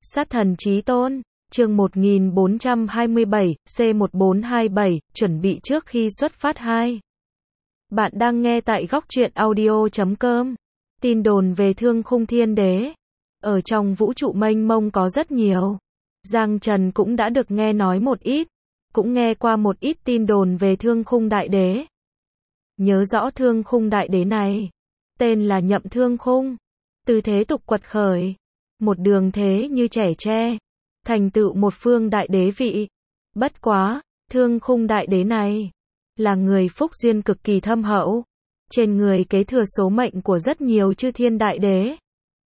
Sát thần chí tôn, chương 1427, C1427, chuẩn bị trước khi xuất phát 2. Bạn đang nghe tại góc truyện audio.com. Tin đồn về Thương Khung Thiên Đế. Ở trong vũ trụ mênh mông có rất nhiều. Giang Trần cũng đã được nghe nói một ít, cũng nghe qua một ít tin đồn về Thương Khung Đại Đế. Nhớ rõ Thương Khung Đại Đế này, tên là Nhậm Thương Khung, từ thế tục quật khởi, một đường thế như trẻ tre, thành tựu một phương đại đế vị. Bất quá, Thương Khung Đại Đế này là người phúc duyên cực kỳ thâm hậu, trên người kế thừa số mệnh của rất nhiều chư thiên đại đế.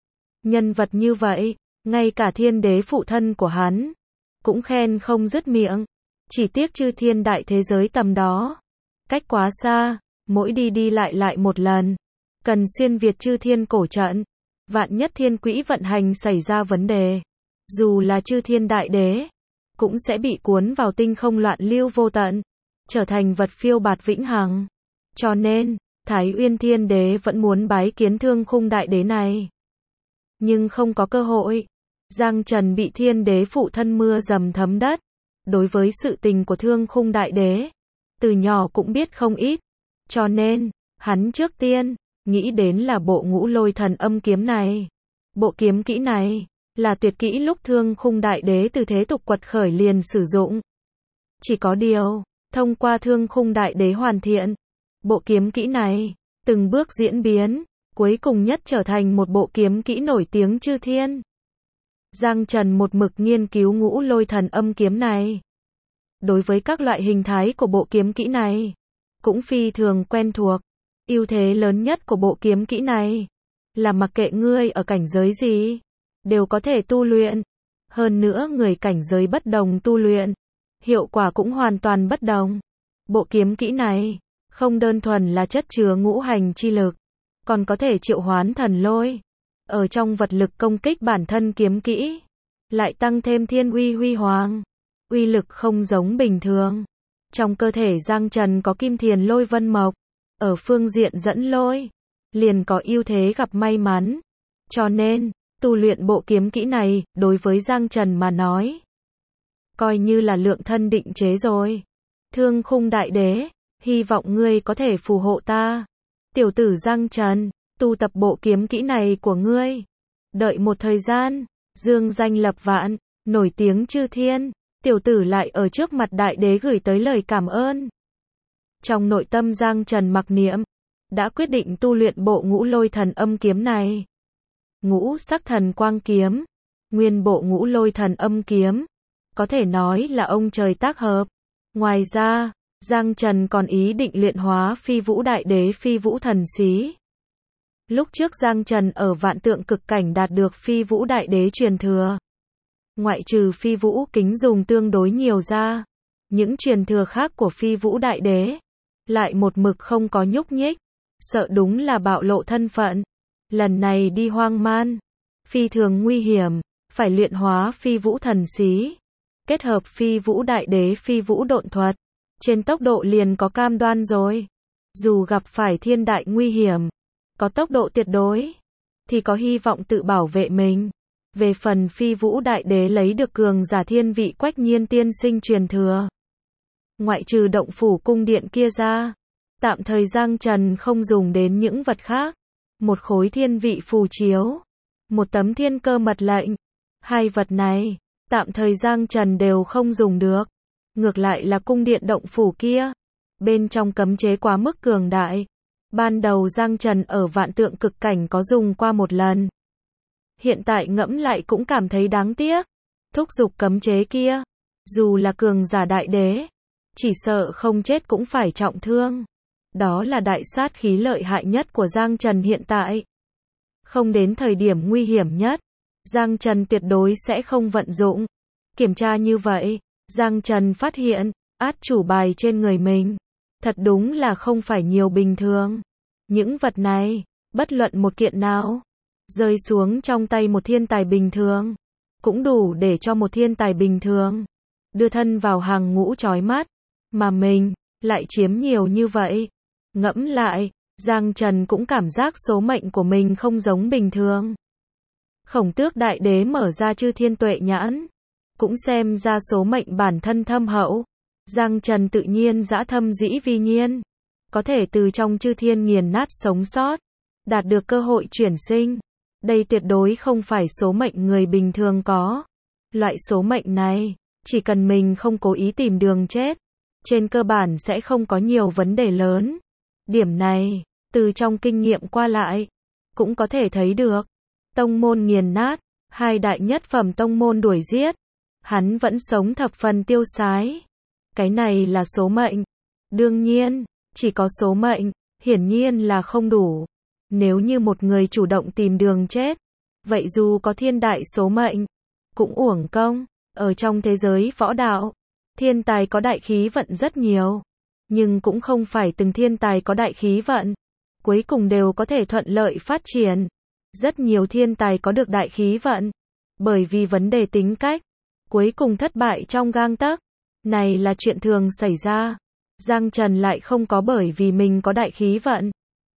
Nhân vật như vậy, ngay cả thiên đế phụ thân của hắn cũng khen không dứt miệng. Chỉ tiếc chư thiên đại thế giới tầm đó cách quá xa, mỗi đi lại một lần, cần xuyên việt chư thiên cổ trận, vạn nhất thiên quỹ vận hành xảy ra vấn đề, dù là chư thiên đại đế cũng sẽ bị cuốn vào tinh không loạn lưu vô tận, trở thành vật phiêu bạt vĩnh hằng. Cho nên, Thái Uyên Thiên Đế vẫn muốn bái kiến Thương Khung Đại Đế này, nhưng không có cơ hội. Giang Trần bị Thiên Đế phụ thân mưa dầm thấm đất, đối với sự tình của Thương Khung Đại Đế, từ nhỏ cũng biết không ít, cho nên, hắn trước tiên nghĩ đến là bộ Ngũ Lôi Thần Âm kiếm này. Bộ kiếm kỹ này là tuyệt kỹ lúc Thương Khung Đại Đế từ thế tục quật khởi liền sử dụng. Chỉ có điều, thông qua Thương Khung Đại Đế hoàn thiện, bộ kiếm kỹ này từng bước diễn biến, cuối cùng nhất trở thành một bộ kiếm kỹ nổi tiếng chư thiên. Giang Trần một mực nghiên cứu Ngũ Lôi Thần Âm kiếm này. Đối với các loại hình thái của bộ kiếm kỹ này, cũng phi thường quen thuộc. Ưu thế lớn nhất của bộ kiếm kỹ này là mặc kệ ngươi ở cảnh giới gì, đều có thể tu luyện. Hơn nữa người cảnh giới bất đồng tu luyện, hiệu quả cũng hoàn toàn bất đồng. Bộ kiếm kỹ này không đơn thuần là chất chứa ngũ hành chi lực, còn có thể triệu hoán thần lôi. Ở trong vật lực công kích bản thân kiếm kỹ, lại tăng thêm thiên uy huy hoàng, uy lực không giống bình thường. Trong cơ thể Giang Trần có Kim Thiền Lôi Vân Mộc, ở phương diện dẫn lôi, liền có ưu thế gặp may mắn. Cho nên, tu luyện bộ kiếm kỹ này, đối với Giang Trần mà nói, coi như là lượng thân định chế rồi. Thương Khung Đại Đế, hy vọng ngươi có thể phù hộ ta. Tiểu tử Giang Trần, tu tập bộ kiếm kỹ này của ngươi. Đợi một thời gian, dương danh lập vạn, nổi tiếng chư thiên, tiểu tử lại ở trước mặt Đại Đế gửi tới lời cảm ơn. Trong nội tâm Giang Trần mặc niệm, đã quyết định tu luyện bộ Ngũ Lôi Thần Âm kiếm này. Ngũ sắc thần quang kiếm, nguyên bộ Ngũ Lôi Thần Âm kiếm, có thể nói là ông trời tác hợp. Ngoài ra, Giang Trần còn ý định luyện hóa Phi Vũ Đại Đế Phi Vũ Thần Xí. Lúc trước Giang Trần ở Vạn Tượng Cực Cảnh đạt được Phi Vũ Đại Đế truyền thừa. Ngoại trừ Phi Vũ Kính dùng tương đối nhiều ra, những truyền thừa khác của Phi Vũ Đại Đế lại một mực không có nhúc nhích, sợ đúng là bạo lộ thân phận. Lần này đi hoang man, phi thường nguy hiểm, phải luyện hóa Phi Vũ Thần Xí, kết hợp Phi Vũ Đại Đế Phi Vũ Độn Thuật, trên tốc độ liền có cam đoan rồi. Dù gặp phải thiên đại nguy hiểm, có tốc độ tuyệt đối, thì có hy vọng tự bảo vệ mình. Về phần Phi Vũ Đại Đế lấy được cường giả thiên vị Quách Nhiên tiên sinh truyền thừa, ngoại trừ động phủ cung điện kia ra, tạm thời Giang Trần không dùng đến những vật khác. Một khối thiên vị phù chiếu, một tấm thiên cơ mật lệnh, hai vật này, tạm thời Giang Trần đều không dùng được. Ngược lại là cung điện động phủ kia, bên trong cấm chế quá mức cường đại. Ban đầu Giang Trần ở Vạn Tượng Cực Cảnh có dùng qua một lần. Hiện tại ngẫm lại cũng cảm thấy đáng tiếc. Thúc giục cấm chế kia, dù là cường giả đại đế, chỉ sợ không chết cũng phải trọng thương. Đó là đại sát khí lợi hại nhất của Giang Trần hiện tại. Không đến thời điểm nguy hiểm nhất, Giang Trần tuyệt đối sẽ không vận dụng. Kiểm tra như vậy, Giang Trần phát hiện, át chủ bài trên người mình, thật đúng là không phải nhiều bình thường. Những vật này, bất luận một kiện nào, rơi xuống trong tay một thiên tài bình thường, cũng đủ để cho một thiên tài bình thường đưa thân vào hàng ngũ chói mắt, mà mình lại chiếm nhiều như vậy. Ngẫm lại, Giang Trần cũng cảm giác số mệnh của mình không giống bình thường. Khổng Tước Đại Đế mở ra Chư Thiên Tuệ Nhãn, cũng xem ra số mệnh bản thân thâm hậu. Giang Trần tự nhiên dã thâm dĩ vi nhiên, có thể từ trong chư thiên nghiền nát sống sót, đạt được cơ hội chuyển sinh. Đây tuyệt đối không phải số mệnh người bình thường có. Loại số mệnh này, chỉ cần mình không cố ý tìm đường chết, trên cơ bản sẽ không có nhiều vấn đề lớn. Điểm này, từ trong kinh nghiệm qua lại, cũng có thể thấy được. Tông môn nghiền nát, hai đại nhất phẩm tông môn đuổi giết, hắn vẫn sống thập phần tiêu sái. Cái này là số mệnh. Đương nhiên, chỉ có số mệnh, hiển nhiên là không đủ. Nếu như một người chủ động tìm đường chết, vậy dù có thiên đại số mệnh, cũng uổng công. Ở trong thế giới võ đạo, thiên tài có đại khí vận rất nhiều, nhưng cũng không phải từng thiên tài có đại khí vận cuối cùng đều có thể thuận lợi phát triển. Rất nhiều thiên tài có được đại khí vận, bởi vì vấn đề tính cách, cuối cùng thất bại trong gang tấc. Này là chuyện thường xảy ra. Giang Trần lại không có bởi vì mình có đại khí vận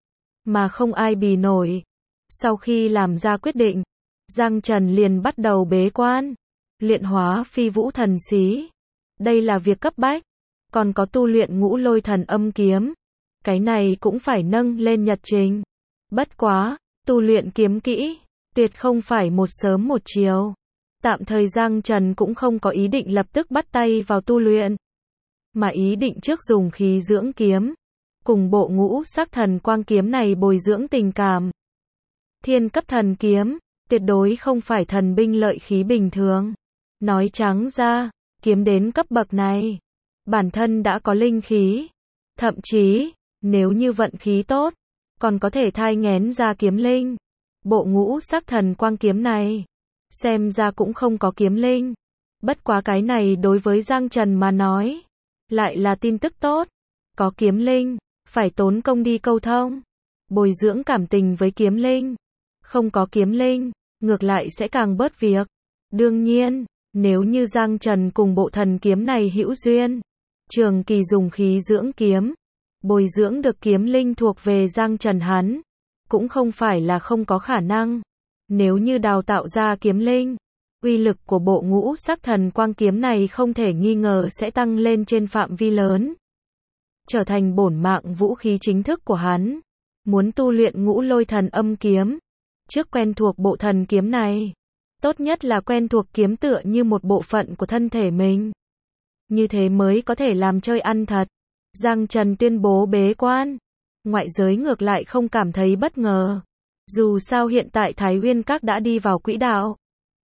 mà không ai bì nổi. Sau khi làm ra quyết định, Giang Trần liền bắt đầu bế quan, luyện hóa Phi Vũ Thần Xí. Đây là việc cấp bách. Còn có tu luyện Ngũ Lôi Thần Âm Kiếm. Cái này cũng phải nâng lên nhật trình. Bất quá, tu luyện kiếm kỹ, tuyệt không phải một sớm một chiều. Tạm thời Giang Trần cũng không có ý định lập tức bắt tay vào tu luyện, mà ý định trước dùng khí dưỡng kiếm, cùng bộ Ngũ Sắc Thần Quang Kiếm này bồi dưỡng tình cảm. Thiên cấp thần kiếm, tuyệt đối không phải thần binh lợi khí bình thường. Nói trắng ra, kiếm đến cấp bậc này, bản thân đã có linh khí. Thậm chí, nếu như vận khí tốt, còn có thể thai nghén ra kiếm linh. Bộ Ngũ Sắc Thần Quang Kiếm này, xem ra cũng không có kiếm linh. Bất quá cái này đối với Giang Trần mà nói, lại là tin tức tốt. Có kiếm linh, phải tốn công đi câu thông, bồi dưỡng cảm tình với kiếm linh. Không có kiếm linh, ngược lại sẽ càng bớt việc. Đương nhiên, nếu như Giang Trần cùng bộ thần kiếm này hữu duyên, trường kỳ dùng khí dưỡng kiếm, bồi dưỡng được kiếm linh thuộc về Giang Trần hắn, cũng không phải là không có khả năng. Nếu như đào tạo ra kiếm linh, uy lực của bộ Ngũ Sắc Thần Quang Kiếm này không thể nghi ngờ sẽ tăng lên trên phạm vi lớn, trở thành bổn mạng vũ khí chính thức của hắn. Muốn tu luyện Ngũ Lôi Thần Âm Kiếm, trước quen thuộc bộ thần kiếm này, tốt nhất là quen thuộc kiếm tựa như một bộ phận của thân thể mình. Như thế mới có thể làm chơi ăn thật. Giang Trần tuyên bố bế quan. Ngoại giới ngược lại không cảm thấy bất ngờ. Dù sao hiện tại Thái Uyên Các đã đi vào quỹ đạo.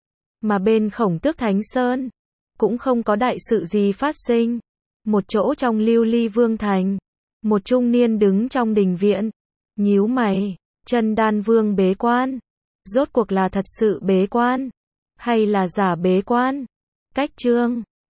Mà bên Khổng Tước Thánh Sơn, cũng không có đại sự gì phát sinh. Một chỗ trong Lưu Ly Vương Thành, một trung niên đứng trong đình viện, nhíu mày. Chân Đan Vương bế quan, rốt cuộc là thật sự bế quan, hay là giả bế quan? Cách chương